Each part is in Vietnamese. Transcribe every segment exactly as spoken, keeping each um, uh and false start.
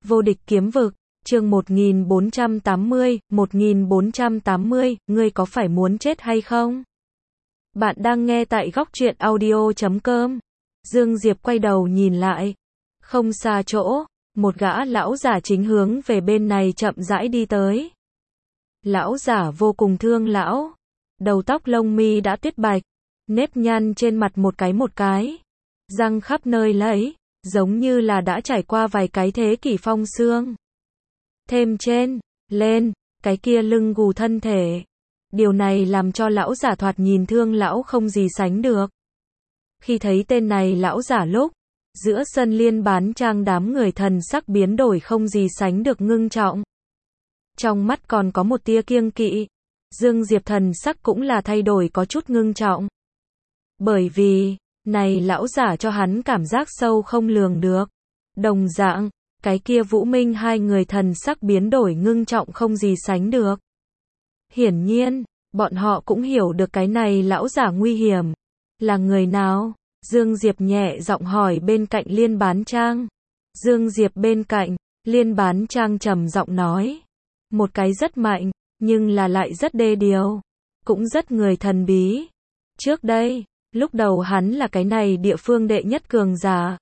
Vô địch kiếm vực, chương một nghìn bốn trăm tám mươi, một nghìn bốn trăm tám mươi, ngươi có phải muốn chết hay không? Bạn đang nghe tại góc truyện audio chấm com. Dương Diệp quay đầu nhìn lại. Không xa chỗ, một gã lão giả chính hướng về bên này chậm rãi đi tới. Lão giả vô cùng thương lão. Đầu tóc lông mi đã tuyết bạch, nếp nhăn trên mặt một cái một cái. Răng khắp nơi lẫy, giống như là đã trải qua vài cái thế kỷ phong xương. Thêm trên, lên, cái kia lưng gù thân thể. Điều này làm cho lão giả thoạt nhìn thương lão không gì sánh được. Khi thấy tên này lão giả lúc, giữa sân liên bán trang đám người thần sắc biến đổi không gì sánh được ngưng trọng. Trong mắt còn có một tia kiêng kỵ. Dương Diệp thần sắc cũng là thay đổi có chút ngưng trọng. Bởi vì, này lão giả cho hắn cảm giác sâu không lường được. Đồng dạng, cái kia Vũ Minh hai người thần sắc biến đổi ngưng trọng không gì sánh được. Hiển nhiên, bọn họ cũng hiểu được cái này lão giả nguy hiểm. Là người nào? Dương Diệp nhẹ giọng hỏi bên cạnh liên bán trang. Dương Diệp bên cạnh, liên bán trang trầm giọng nói. Một cái rất mạnh, nhưng là lại rất đê điều. Cũng rất người thần bí. Trước đây, lúc đầu hắn là cái này địa phương đệ nhất cường giả.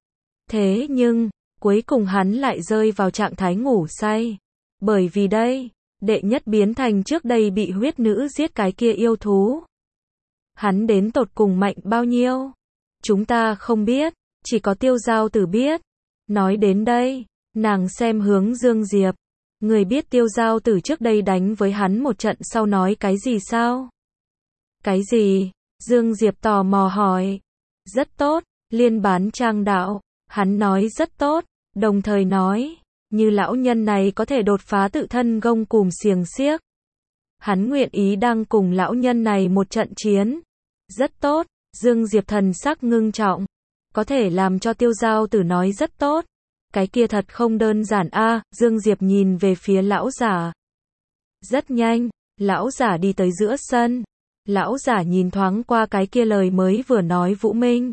Thế nhưng, cuối cùng hắn lại rơi vào trạng thái ngủ say. Bởi vì đây, đệ nhất biến thành trước đây bị huyết nữ giết cái kia yêu thú. Hắn đến tột cùng mạnh bao nhiêu? Chúng ta không biết, chỉ có Tiêu Giao Tử biết. Nói đến đây, nàng xem hướng Dương Diệp. Người biết Tiêu Giao Tử trước đây đánh với hắn một trận sau nói cái gì sao? Cái gì? Dương Diệp tò mò hỏi. Rất tốt, liên bán trang đạo. Hắn nói rất tốt, đồng thời nói, như lão nhân này có thể đột phá tự thân gông cùm xiềng xiếc. Hắn nguyện ý đang cùng lão nhân này một trận chiến. Rất tốt, Dương Diệp thần sắc ngưng trọng. Có thể làm cho Tiêu Giao Tử nói rất tốt. Cái kia thật không đơn giản a. À, Dương Diệp nhìn về phía lão giả. Rất nhanh, lão giả đi tới giữa sân. Lão giả nhìn thoáng qua cái kia lời mới vừa nói Vũ Minh.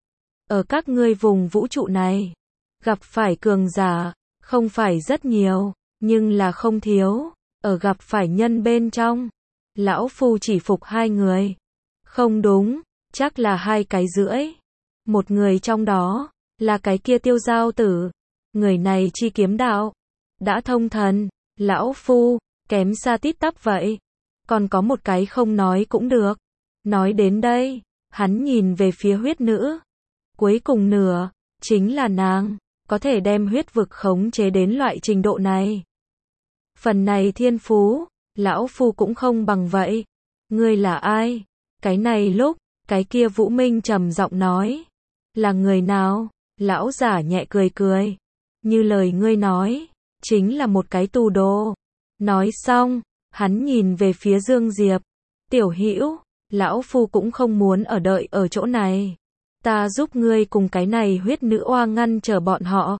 Ở các ngươi vùng vũ trụ này, gặp phải cường giả, không phải rất nhiều, nhưng là không thiếu. Ở gặp phải nhân bên trong, lão phu chỉ phục hai người. Không đúng, chắc là hai cái rưỡi. Một người trong đó, là cái kia Tiêu Giao Tử. Người này chi kiếm đạo, đã thông thần, lão phu, kém xa tít tắp vậy. Còn có một cái không nói cũng được. Nói đến đây, hắn nhìn về phía huyết nữ. Cuối cùng nửa, chính là nàng, có thể đem huyết vực khống chế đến loại trình độ này. Phần này thiên phú, lão phu cũng không bằng vậy. Ngươi là ai? Cái này lúc, cái kia Vũ Minh trầm giọng nói. Là người nào? Lão giả nhẹ cười cười. Như lời ngươi nói, chính là một cái tù đồ. Nói xong, hắn nhìn về phía Dương Diệp. Tiểu Hữu, lão phu cũng không muốn ở đợi ở chỗ này. Ta giúp ngươi cùng cái này huyết nữ oa ngăn trở bọn họ.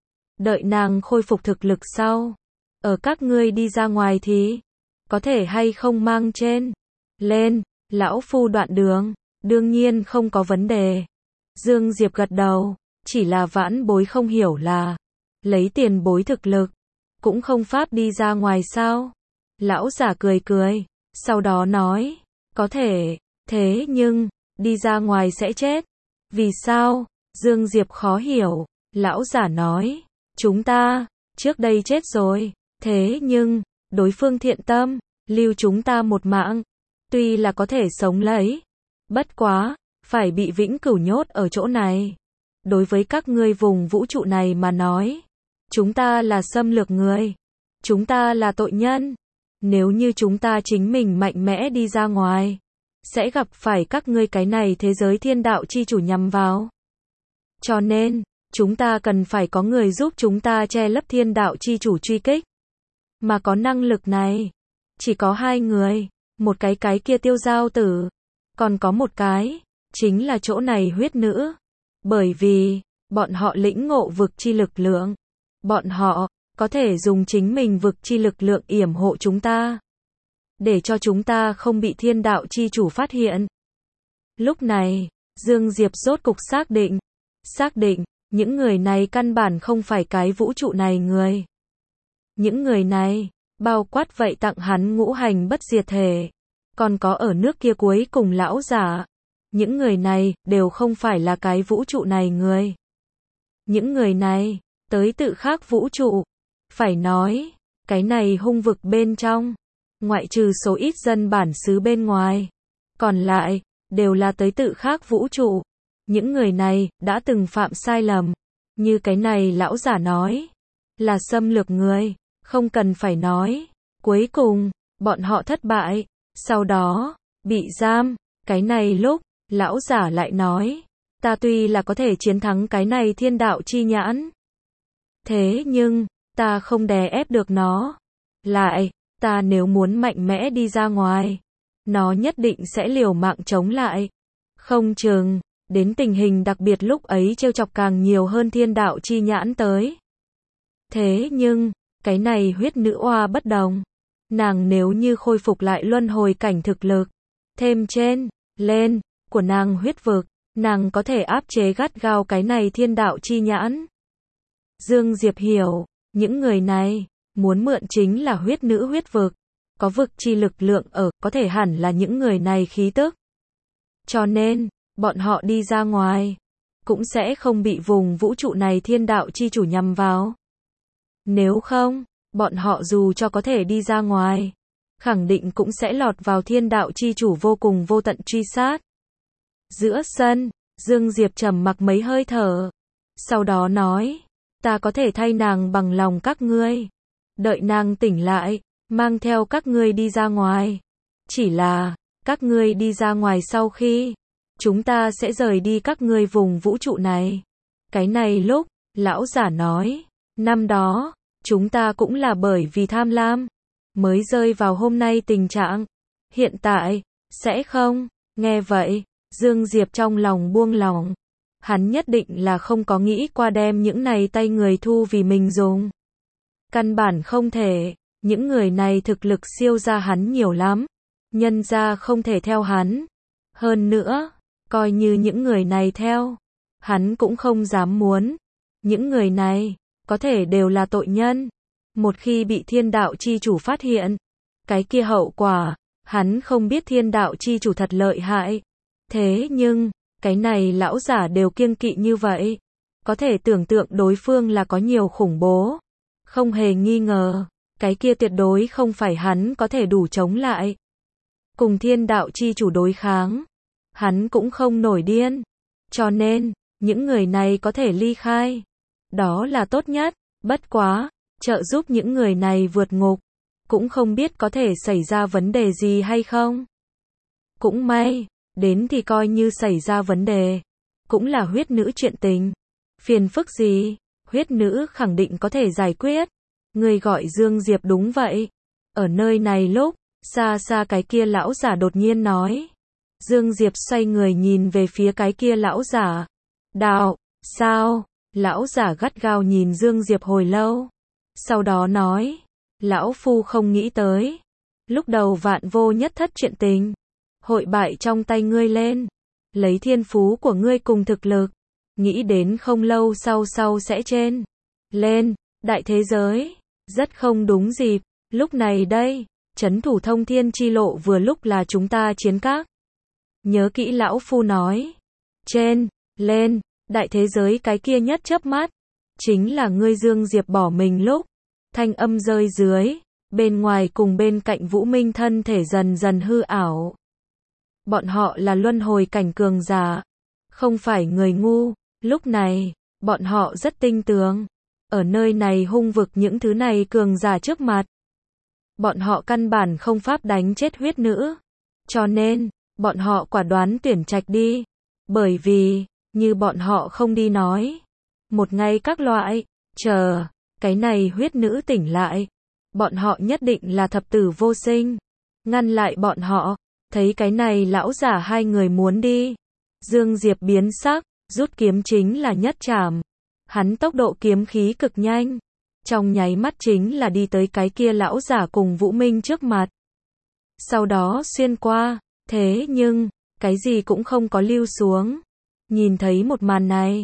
Đợi nàng khôi phục thực lực sau. Ở các ngươi đi ra ngoài thì, có thể hay không mang trên. Lên, lão phu đoạn đường, đương nhiên không có vấn đề. Dương Diệp gật đầu, chỉ là vãn bối không hiểu là, lấy tiền bối thực lực, cũng không pháp đi ra ngoài sao. Lão giả cười cười, sau đó nói, có thể, thế nhưng, đi ra ngoài sẽ chết. Vì sao? Dương Diệp khó hiểu. Lão giả nói, chúng ta, trước đây chết rồi. Thế nhưng, đối phương thiện tâm, lưu chúng ta một mạng. Tuy là có thể sống lấy. Bất quá, phải bị vĩnh cửu nhốt ở chỗ này. Đối với các ngươi vùng vũ trụ này mà nói, chúng ta là xâm lược người. Chúng ta là tội nhân. Nếu như chúng ta chính mình mạnh mẽ đi ra ngoài, sẽ gặp phải các ngươi cái này thế giới thiên đạo chi chủ nhằm vào. Cho nên, chúng ta cần phải có người giúp chúng ta che lấp thiên đạo chi chủ truy kích. Mà có năng lực này, chỉ có hai người, một cái cái kia Tiêu Giao Tử, còn có một cái, chính là chỗ này huyết nữ. Bởi vì, bọn họ lĩnh ngộ vực chi lực lượng. Bọn họ, có thể dùng chính mình vực chi lực lượng yểm hộ chúng ta. Để cho chúng ta không bị thiên đạo chi chủ phát hiện. Lúc này, Dương Diệp rốt cục xác định. Xác định, Những người này căn bản không phải cái vũ trụ này người. Những người này, bao quát vậy tặng hắn ngũ hành bất diệt thể. Còn có ở nước kia cuối cùng lão giả. Những người này, đều không phải là cái vũ trụ này người. Những người này, tới tự khác vũ trụ. Phải nói, cái này hung vực bên trong. Ngoại trừ số ít dân bản xứ bên ngoài. Còn lại, đều là tới tự khác vũ trụ. Những người này, đã từng phạm sai lầm. Như cái này lão giả nói. Là xâm lược người. Không cần phải nói. Cuối cùng, bọn họ thất bại. Sau đó, bị giam. Cái này lúc, lão giả lại nói. Ta tuy là có thể chiến thắng cái này thiên đạo chi nhãn. Thế nhưng, ta không đè ép được nó. Lại, ta nếu muốn mạnh mẽ đi ra ngoài. Nó nhất định sẽ liều mạng chống lại. Không chừng, đến tình hình đặc biệt lúc ấy trêu chọc càng nhiều hơn thiên đạo chi nhãn tới. Thế nhưng, cái này huyết nữ oa bất đồng. Nàng nếu như khôi phục lại luân hồi cảnh thực lực, thêm trên, lên, của nàng huyết vực, nàng có thể áp chế gắt gao cái này thiên đạo chi nhãn. Dương Diệp hiểu, những người này, muốn mượn chính là huyết nữ huyết vực. Có vực chi lực lượng ở, có thể hẳn là những người này khí tức. Cho nên, bọn họ đi ra ngoài, cũng sẽ không bị vùng vũ trụ này thiên đạo chi chủ nhằm vào. Nếu không, bọn họ dù cho có thể đi ra ngoài, khẳng định cũng sẽ lọt vào thiên đạo chi chủ vô cùng vô tận truy sát. Giữa sân, Dương Diệp trầm mặc mấy hơi thở. Sau đó nói, ta có thể thay nàng bằng lòng các ngươi. Đợi nàng tỉnh lại, mang theo các ngươi đi ra ngoài. Chỉ là, các ngươi đi ra ngoài sau khi, chúng ta sẽ rời đi các ngươi vùng vũ trụ này. Cái này lúc, lão giả nói, năm đó, chúng ta cũng là bởi vì tham lam, mới rơi vào hôm nay tình trạng. Hiện tại, sẽ không. Nghe vậy, Dương Diệp trong lòng buông lỏng. Hắn nhất định là không có nghĩ qua đem những này tay người thu vì mình dùng. Căn bản không thể, những người này thực lực siêu ra hắn nhiều lắm. Nhân ra không thể theo hắn. Hơn nữa, coi như những người này theo, hắn cũng không dám muốn. Những người này, có thể đều là tội nhân. Một khi bị thiên đạo chi chủ phát hiện, cái kia hậu quả, hắn không biết thiên đạo chi chủ thật lợi hại. Thế nhưng, cái này lão giả đều kiêng kỵ như vậy. Có thể tưởng tượng đối phương là có nhiều khủng bố. Không hề nghi ngờ, cái kia tuyệt đối không phải hắn có thể đủ chống lại. Cùng thiên đạo chi chủ đối kháng, hắn cũng không nổi điên. Cho nên, những người này có thể ly khai. Đó là tốt nhất, bất quá, trợ giúp những người này vượt ngục. Cũng không biết có thể xảy ra vấn đề gì hay không. Cũng may, đến thì coi như xảy ra vấn đề. Cũng là huyết nữ chuyện tình. Phiền phức gì, huyết nữ khẳng định có thể giải quyết. Người gọi Dương Diệp đúng vậy. Ở nơi này lúc, xa xa cái kia lão giả đột nhiên nói. Dương Diệp xoay người nhìn về phía cái kia lão giả. Đạo, sao? Lão giả gắt gao nhìn Dương Diệp hồi lâu. Sau đó nói, lão phu không nghĩ tới. Lúc đầu vạn vô nhất thất chuyện tình. Hội bại trong tay ngươi lên. Lấy thiên phú của ngươi cùng thực lực. Nghĩ đến không lâu sau sau sẽ trên. Lên, đại thế giới. Rất không đúng dịp. Lúc này đây, trấn thủ thông thiên chi lộ vừa lúc là chúng ta chiến các. Nhớ kỹ lão phu nói. Trên, lên, đại thế giới cái kia nhất chớp mắt. Chính là ngươi Dương Diệp bỏ mình lúc. Thanh âm rơi dưới. Bên ngoài cùng bên cạnh Vũ Minh thân thể dần dần hư ảo. Bọn họ là luân hồi cảnh cường giả. Không phải người ngu. Lúc này, bọn họ rất tinh tường. Ở nơi này hung vực những thứ này cường giả trước mặt. Bọn họ căn bản không pháp đánh chết huyết nữ. Cho nên, bọn họ quả đoán tuyển trạch đi. Bởi vì, như bọn họ không đi nói. Một ngày các loại, chờ, cái này huyết nữ tỉnh lại. Bọn họ nhất định là thập tử vô sinh. Ngăn lại bọn họ, thấy cái này lão giả hai người muốn đi. Dương Diệp biến sắc, rút kiếm chính là nhất trảm. Hắn tốc độ kiếm khí cực nhanh. Trong nháy mắt chính là đi tới cái kia lão giả cùng Vũ Minh trước mặt. Sau đó xuyên qua, thế nhưng, cái gì cũng không có lưu xuống. Nhìn thấy một màn này,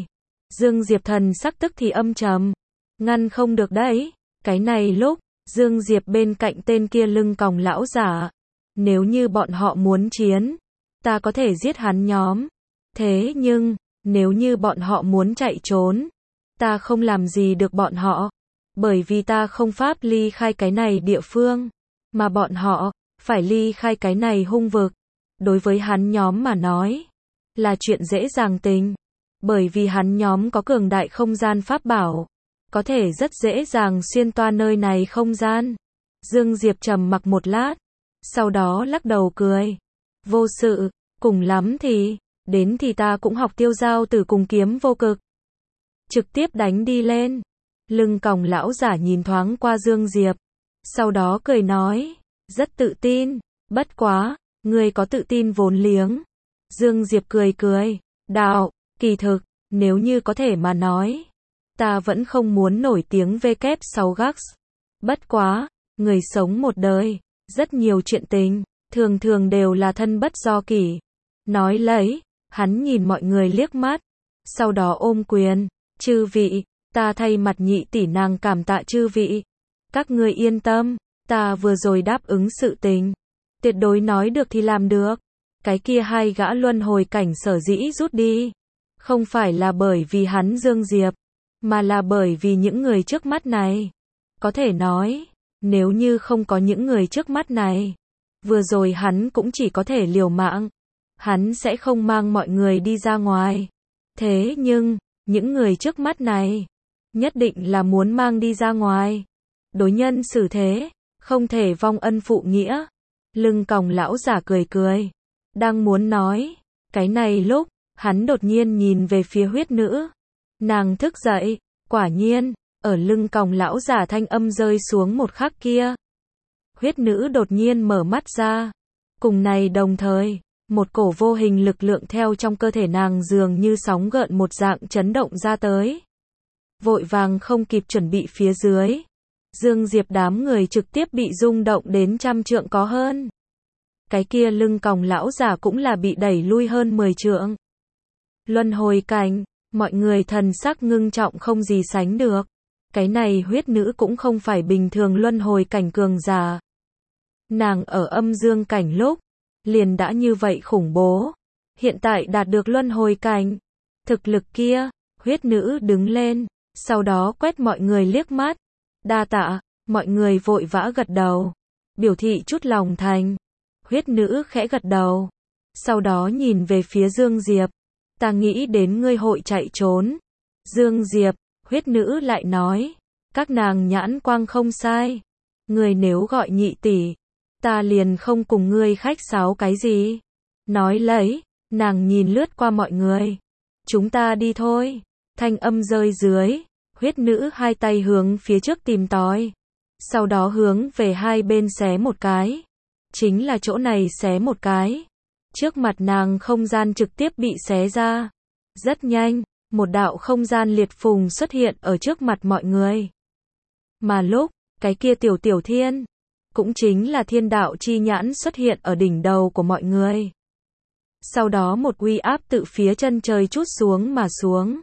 Dương Diệp thần sắc tức thì âm trầm. Ngăn không được đấy. Cái này lúc, Dương Diệp bên cạnh tên kia lưng còng lão giả. Nếu như bọn họ muốn chiến, ta có thể giết hắn nhóm. Thế nhưng, nếu như bọn họ muốn chạy trốn, ta không làm gì được bọn họ. Bởi vì ta không pháp ly khai cái này địa phương, mà bọn họ phải ly khai cái này hung vực. Đối với hắn nhóm mà nói, là chuyện dễ dàng tình. Bởi vì hắn nhóm có cường đại không gian pháp bảo, có thể rất dễ dàng xuyên toa nơi này không gian. Dương Diệp trầm mặc một lát, sau đó lắc đầu cười. Vô sự, cùng lắm thì, đến thì ta cũng học tiêu giao tử cùng kiếm vô cực. Trực tiếp đánh đi lên. Lưng còng lão giả nhìn thoáng qua Dương Diệp, sau đó cười nói, rất tự tin, bất quá, ngươi có tự tin vốn liếng. Dương Diệp cười cười, đạo, kỳ thực, nếu như có thể mà nói, ta vẫn không muốn nổi tiếng vê kép sáu Gax. Bất quá, người sống một đời, rất nhiều chuyện tình, thường thường đều là thân bất do kỷ. Nói lấy, hắn nhìn mọi người liếc mắt, sau đó ôm quyền, chư vị, ta thay mặt nhị tỷ nàng cảm tạ chư vị. Các ngươi yên tâm, ta vừa rồi đáp ứng sự tình, tuyệt đối nói được thì làm được. Cái kia hai gã luân hồi cảnh sở dĩ rút đi, không phải là bởi vì hắn Dương Diệp, mà là bởi vì những người trước mắt này. Có thể nói, nếu như không có những người trước mắt này, vừa rồi hắn cũng chỉ có thể liều mạng. Hắn sẽ không mang mọi người đi ra ngoài. Thế nhưng, những người trước mắt này, nhất định là muốn mang đi ra ngoài. Đối nhân xử thế, không thể vong ân phụ nghĩa. Lưng còng lão giả cười cười, đang muốn nói, cái này lúc, hắn đột nhiên nhìn về phía huyết nữ. Nàng thức dậy, quả nhiên, ở lưng còng lão giả thanh âm rơi xuống một khắc kia. Huyết nữ đột nhiên mở mắt ra. Cùng này đồng thời, một cổ vô hình lực lượng theo trong cơ thể nàng dường như sóng gợn một dạng chấn động ra tới. Vội vàng không kịp chuẩn bị phía dưới. Dương Diệp đám người trực tiếp bị rung động đến trăm trượng có hơn. Cái kia lưng còng lão giả cũng là bị đẩy lui hơn mười trượng. Luân hồi cảnh, mọi người thần sắc ngưng trọng không gì sánh được. Cái này huyết nữ cũng không phải bình thường luân hồi cảnh cường giả. Nàng ở âm dương cảnh lúc, liền đã như vậy khủng bố. Hiện tại đạt được luân hồi cảnh. Thực lực kia, huyết nữ đứng lên, sau đó quét mọi người liếc mắt. Đa tạ, mọi người vội vã gật đầu, biểu thị chút lòng thành. Huyết nữ khẽ gật đầu, sau đó nhìn về phía Dương Diệp. Ta nghĩ đến ngươi hội chạy trốn. Dương Diệp, huyết nữ lại nói, các nàng nhãn quang không sai. Ngươi nếu gọi nhị tỷ, ta liền không cùng ngươi khách sáo cái gì. Nói lấy, nàng nhìn lướt qua mọi người. Chúng ta đi thôi. Thanh âm rơi dưới, huyết nữ hai tay hướng phía trước tìm tòi. Sau đó hướng về hai bên xé một cái. Chính là chỗ này xé một cái. Trước mặt nàng không gian trực tiếp bị xé ra. Rất nhanh, một đạo không gian liệt phùng xuất hiện ở trước mặt mọi người. Mà lúc, cái kia tiểu tiểu thiên, cũng chính là thiên đạo chi nhãn xuất hiện ở đỉnh đầu của mọi người. Sau đó một uy áp từ phía chân trời trút xuống mà xuống.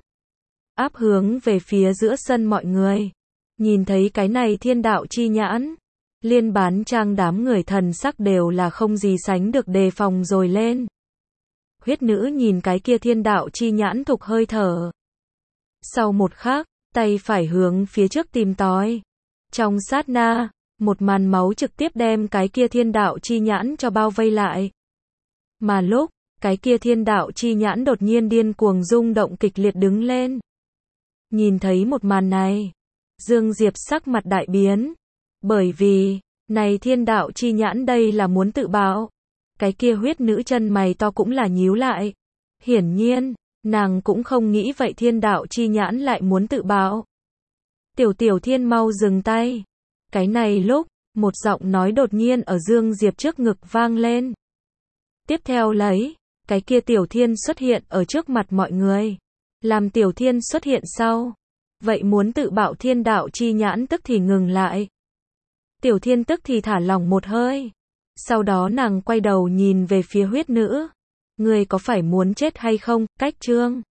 Áp hướng về phía giữa sân mọi người. Nhìn thấy cái này thiên đạo chi nhãn, liên bán trang đám người thần sắc đều là không gì sánh được đề phòng rồi lên. Huyết nữ nhìn cái kia thiên đạo chi nhãn thục hơi thở. Sau một khắc, tay phải hướng phía trước tìm tòi. Trong sát na, một màn máu trực tiếp đem cái kia thiên đạo chi nhãn cho bao vây lại. Mà lúc, cái kia thiên đạo chi nhãn đột nhiên điên cuồng rung động kịch liệt đứng lên. Nhìn thấy một màn này, Dương Diệp sắc mặt đại biến. Bởi vì, này thiên đạo chi nhãn đây là muốn tự bạo. Cái kia huyết nữ chân mày to cũng là nhíu lại. Hiển nhiên, nàng cũng không nghĩ vậy thiên đạo chi nhãn lại muốn tự bạo. Tiểu tiểu thiên mau dừng tay. Cái này lúc, một giọng nói đột nhiên ở Dương Diệp trước ngực vang lên. Tiếp theo lấy, cái kia tiểu thiên xuất hiện ở trước mặt mọi người. Làm tiểu thiên xuất hiện sau. Vậy muốn tự bạo thiên đạo chi nhãn tức thì ngừng lại. Tiểu thiên tức thì thả lỏng một hơi. Sau đó nàng quay đầu nhìn về phía huyết nữ. Ngươi có phải muốn chết hay không? Cách chương